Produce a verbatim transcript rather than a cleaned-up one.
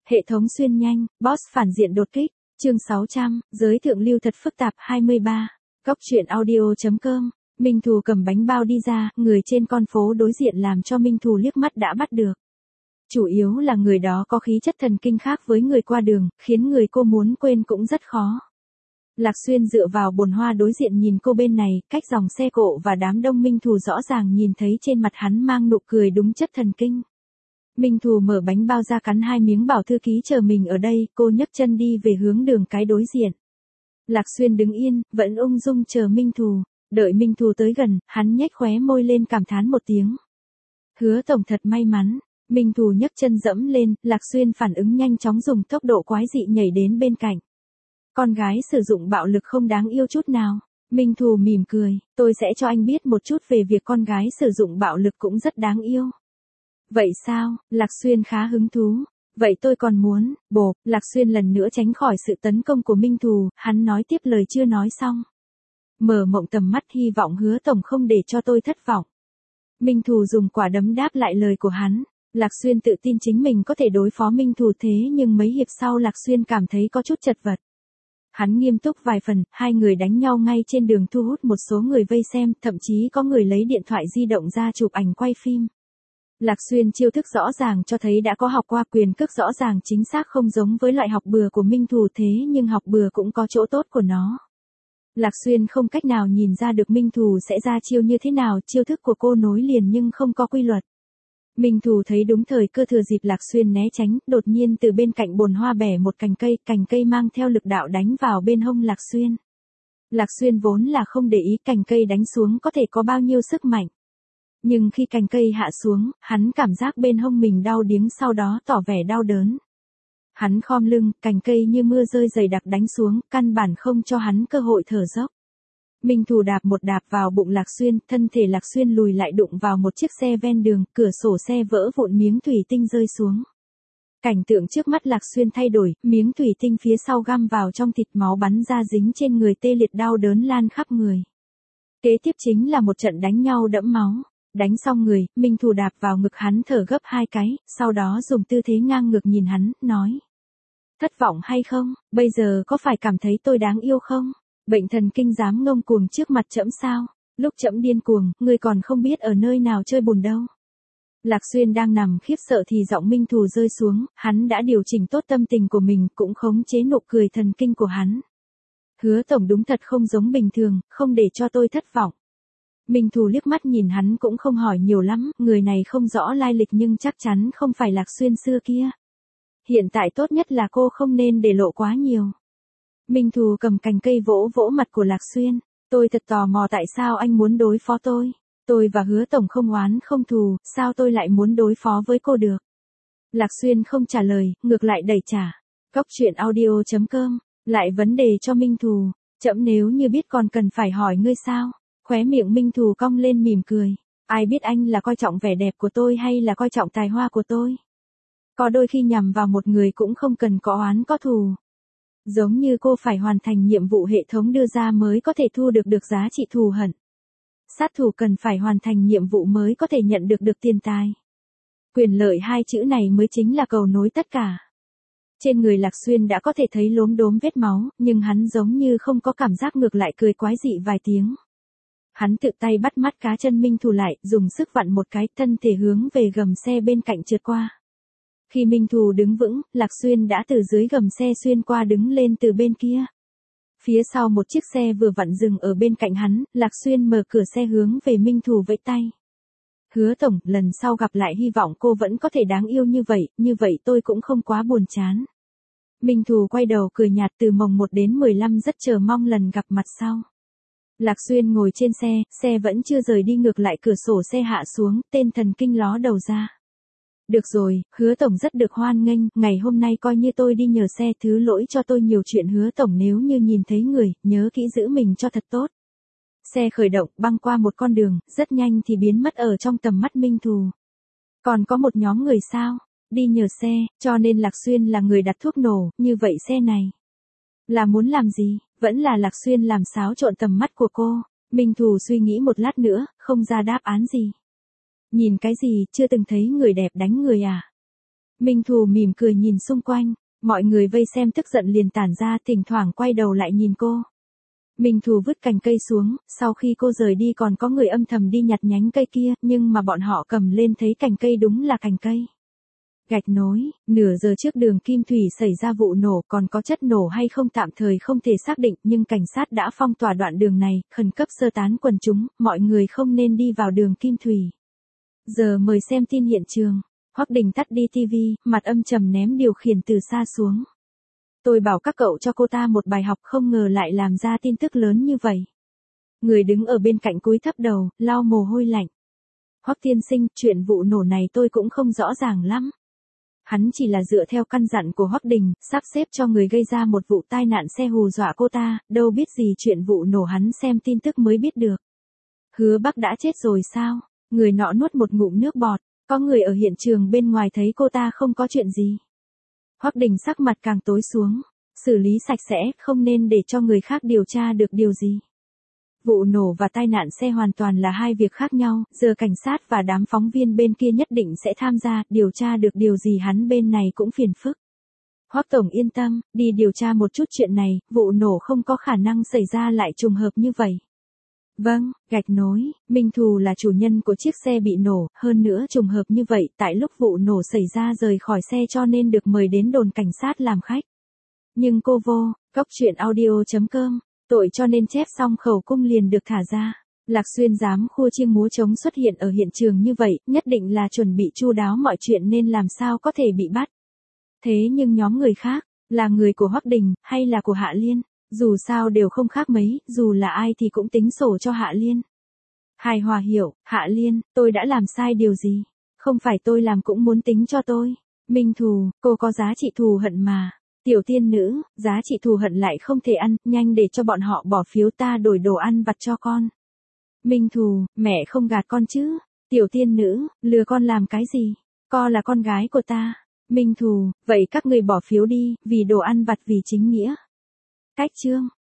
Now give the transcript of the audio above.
Hệ thống xuyên nhanh, boss phản diện đột kích, chương sáu trăm, giới thượng lưu thật phức tạp hai mươi ba. Cóc truyện audio.com, Minh Thù cầm bánh bao đi ra, người trên con phố đối diện làm cho Minh Thù liếc mắt đã bắt được. Chủ yếu là người đó có khí chất thần kinh khác với người qua đường, khiến người cô muốn quên cũng rất khó. Lạc Xuyên dựa vào bồn hoa đối diện nhìn cô bên này, cách dòng xe cộ và đám đông Minh Thù rõ ràng nhìn thấy trên mặt hắn mang nụ cười đúng chất thần kinh. Minh Thù mở bánh bao ra cắn hai miếng bảo thư ký chờ mình ở đây, cô nhấc chân đi về hướng đường cái đối diện. Lạc Xuyên đứng yên, vẫn ung dung chờ Minh Thù, đợi Minh Thù tới gần, hắn nhếch khóe môi lên cảm thán một tiếng. Hứa tổng thật may mắn. Minh Thù nhấc chân dẫm lên, Lạc Xuyên phản ứng nhanh chóng dùng tốc độ quái dị nhảy đến bên cạnh. Con gái sử dụng bạo lực không đáng yêu chút nào. Minh Thù mỉm cười, tôi sẽ cho anh biết một chút về việc con gái sử dụng bạo lực cũng rất đáng yêu. Vậy sao? Lạc Xuyên khá hứng thú. Vậy tôi còn muốn, bồ, Lạc Xuyên lần nữa tránh khỏi sự tấn công của Minh Thù, hắn nói tiếp lời chưa nói xong. Mở mộng tầm mắt hy vọng Hứa tổng không để cho tôi thất vọng. Minh Thù dùng quả đấm đáp lại lời của hắn. Lạc Xuyên tự tin chính mình có thể đối phó Minh Thù thế nhưng mấy hiệp sau Lạc Xuyên cảm thấy có chút chật vật. Hắn nghiêm túc vài phần, hai người đánh nhau ngay trên đường thu hút một số người vây xem, thậm chí có người lấy điện thoại di động ra chụp ảnh quay phim. Lạc Xuyên chiêu thức rõ ràng cho thấy đã có học qua, quyền cước rõ ràng chính xác không giống với loại học bừa của Minh Thù thế nhưng học bừa cũng có chỗ tốt của nó. Lạc Xuyên không cách nào nhìn ra được Minh Thù sẽ ra chiêu như thế nào, chiêu thức của cô nối liền nhưng không có quy luật. Minh Thù thấy đúng thời cơ thừa dịp Lạc Xuyên né tránh, đột nhiên từ bên cạnh bồn hoa bẻ một cành cây, cành cây mang theo lực đạo đánh vào bên hông Lạc Xuyên. Lạc Xuyên vốn là không để ý cành cây đánh xuống có thể có bao nhiêu sức mạnh. Nhưng khi cành cây hạ xuống, hắn cảm giác bên hông mình đau điếng sau đó tỏ vẻ đau đớn. Hắn khom lưng, cành cây như mưa rơi dày đặc đánh xuống, căn bản không cho hắn cơ hội thở dốc. Minh Thù đạp một đạp vào bụng Lạc Xuyên, thân thể Lạc Xuyên lùi lại đụng vào một chiếc xe ven đường, cửa sổ xe vỡ vụn miếng thủy tinh rơi xuống. Cảnh tượng trước mắt Lạc Xuyên thay đổi, miếng thủy tinh phía sau găm vào trong thịt, máu bắn ra dính trên người, tê liệt đau đớn lan khắp người. Kế tiếp chính là một trận đánh nhau đẫm máu. Đánh xong người, Minh Thù đạp vào ngực hắn thở gấp hai cái, sau đó dùng tư thế ngang ngược nhìn hắn, nói. Thất vọng hay không, bây giờ có phải cảm thấy tôi đáng yêu không? Bệnh thần kinh dám ngông cuồng trước mặt trẫm sao? Lúc trẫm điên cuồng, ngươi còn không biết ở nơi nào chơi bùn đâu. Lạc Xuyên đang nằm khiếp sợ thì giọng Minh Thù rơi xuống, hắn đã điều chỉnh tốt tâm tình của mình, cũng khống chế nụ cười thần kinh của hắn. Hứa tổng đúng thật không giống bình thường, không để cho tôi thất vọng. Minh Thù liếc mắt nhìn hắn cũng không hỏi nhiều lắm, người này không rõ lai lịch nhưng chắc chắn không phải Lạc Xuyên xưa kia. Hiện tại tốt nhất là cô không nên để lộ quá nhiều. Minh Thù cầm cành cây vỗ vỗ mặt của Lạc Xuyên. Tôi thật tò mò tại sao anh muốn đối phó tôi. Tôi và Hứa tổng không oán không thù, sao tôi lại muốn đối phó với cô được. Lạc Xuyên không trả lời, ngược lại đẩy trả. Cóc truyện audio.com, lại vấn đề cho Minh Thù. Chậm nếu như biết còn cần phải hỏi ngươi sao. Khóe miệng Minh Thù cong lên mỉm cười. Ai biết anh là coi trọng vẻ đẹp của tôi hay là coi trọng tài hoa của tôi. Có đôi khi nhằm vào một người cũng không cần có oán có thù. Giống như cô phải hoàn thành nhiệm vụ hệ thống đưa ra mới có thể thu được được giá trị thù hận. Sát thủ cần phải hoàn thành nhiệm vụ mới có thể nhận được được tiền tài. Quyền lợi hai chữ này mới chính là cầu nối tất cả. Trên người Lạc Xuyên đã có thể thấy lốm đốm vết máu, nhưng hắn giống như không có cảm giác, ngược lại cười quái dị vài tiếng. Hắn tự tay bắt mắt cá chân Minh Thù lại, dùng sức vặn một cái, thân thể hướng về gầm xe bên cạnh trượt qua. Khi Minh Thù đứng vững, Lạc Xuyên đã từ dưới gầm xe xuyên qua đứng lên từ bên kia. Phía sau một chiếc xe vừa vặn dừng ở bên cạnh hắn, Lạc Xuyên mở cửa xe hướng về Minh Thù vẫy tay. Hứa tổng, lần sau gặp lại hy vọng cô vẫn có thể đáng yêu như vậy, như vậy tôi cũng không quá buồn chán. Minh Thù quay đầu cười nhạt, từ mồng một đến mười lăm rất chờ mong lần gặp mặt sau. Lạc Xuyên ngồi trên xe, xe vẫn chưa rời đi, ngược lại cửa sổ xe hạ xuống, tên thần kinh ló đầu ra. Được rồi, Hứa tổng rất được hoan nghênh, ngày hôm nay coi như tôi đi nhờ xe, thứ lỗi cho tôi nhiều chuyện. Hứa tổng nếu như nhìn thấy người, nhớ kỹ giữ mình cho thật tốt. Xe khởi động, băng qua một con đường, rất nhanh thì biến mất ở trong tầm mắt Minh Thù. Còn có một nhóm người sao? Đi nhờ xe, cho nên Lạc Xuyên là người đặt thuốc nổ, như vậy xe này là muốn làm gì? Vẫn là Lạc Xuyên làm xáo trộn tầm mắt của cô. Minh Thù suy nghĩ một lát nữa, không ra đáp án gì. Nhìn cái gì, chưa từng thấy người đẹp đánh người à? Minh Thù mỉm cười nhìn xung quanh, mọi người vây xem tức giận liền tản ra, thỉnh thoảng quay đầu lại nhìn cô. Minh Thù vứt cành cây xuống, sau khi cô rời đi còn có người âm thầm đi nhặt nhánh cây kia, nhưng mà bọn họ cầm lên thấy cành cây đúng là cành cây. Gạch nối, nửa giờ trước đường Kim Thủy xảy ra vụ nổ, còn có chất nổ hay không tạm thời không thể xác định, nhưng cảnh sát đã phong tỏa đoạn đường này, khẩn cấp sơ tán quần chúng, mọi người không nên đi vào đường Kim Thủy. Giờ mời xem tin hiện trường. Hoắc Đình tắt đi tivi, mặt âm trầm ném điều khiển từ xa xuống. Tôi bảo các cậu cho cô ta một bài học, không ngờ lại làm ra tin tức lớn như vậy. Người đứng ở bên cạnh cúi thấp đầu, lau mồ hôi lạnh. Hoắc tiên sinh, chuyện vụ nổ này tôi cũng không rõ ràng lắm. Hắn chỉ là dựa theo căn dặn của Hoắc Đình, sắp xếp cho người gây ra một vụ tai nạn xe hù dọa cô ta, đâu biết gì chuyện vụ nổ, hắn xem tin tức mới biết được. Hứa Bắc đã chết rồi sao? Người nọ nuốt một ngụm nước bọt, có người ở hiện trường bên ngoài thấy cô ta không có chuyện gì. Hoắc Đình sắc mặt càng tối xuống, xử lý sạch sẽ, không nên để cho người khác điều tra được điều gì. Vụ nổ và tai nạn xe hoàn toàn là hai việc khác nhau, giờ cảnh sát và đám phóng viên bên kia nhất định sẽ tham gia, điều tra được điều gì hắn bên này cũng phiền phức. Hoắc tổng yên tâm, đi điều tra một chút chuyện này, vụ nổ không có khả năng xảy ra lại trùng hợp như vậy. Vâng, gạch nối, Minh Thù là chủ nhân của chiếc xe bị nổ, hơn nữa trùng hợp như vậy, tại lúc vụ nổ xảy ra rời khỏi xe cho nên được mời đến đồn cảnh sát làm khách. Nhưng cô vô, cốc truyện audio chấm com, tội cho nên chép xong khẩu cung liền được thả ra. Lạc Xuyên dám khua chiêng múa trống xuất hiện ở hiện trường như vậy, nhất định là chuẩn bị chu đáo mọi chuyện nên làm sao có thể bị bắt. Thế nhưng nhóm người khác, là người của Hoắc Đình, hay là của Hạ Liên, dù sao đều không khác mấy, dù là ai thì cũng tính sổ cho Hạ Liên. Hài Hòa hiểu, Hạ Liên, tôi đã làm sai điều gì? Không phải tôi làm cũng muốn tính cho tôi. Minh Thù, cô có giá trị thù hận mà. Tiểu tiên nữ, giá trị thù hận lại không thể ăn, nhanh để cho bọn họ bỏ phiếu ta đổi đồ ăn vặt cho con. Minh Thù, mẹ không gạt con chứ. Tiểu tiên nữ, lừa con làm cái gì? Con là con gái của ta. Minh Thù, vậy các người bỏ phiếu đi, vì đồ ăn vặt vì chính nghĩa. Cách chương.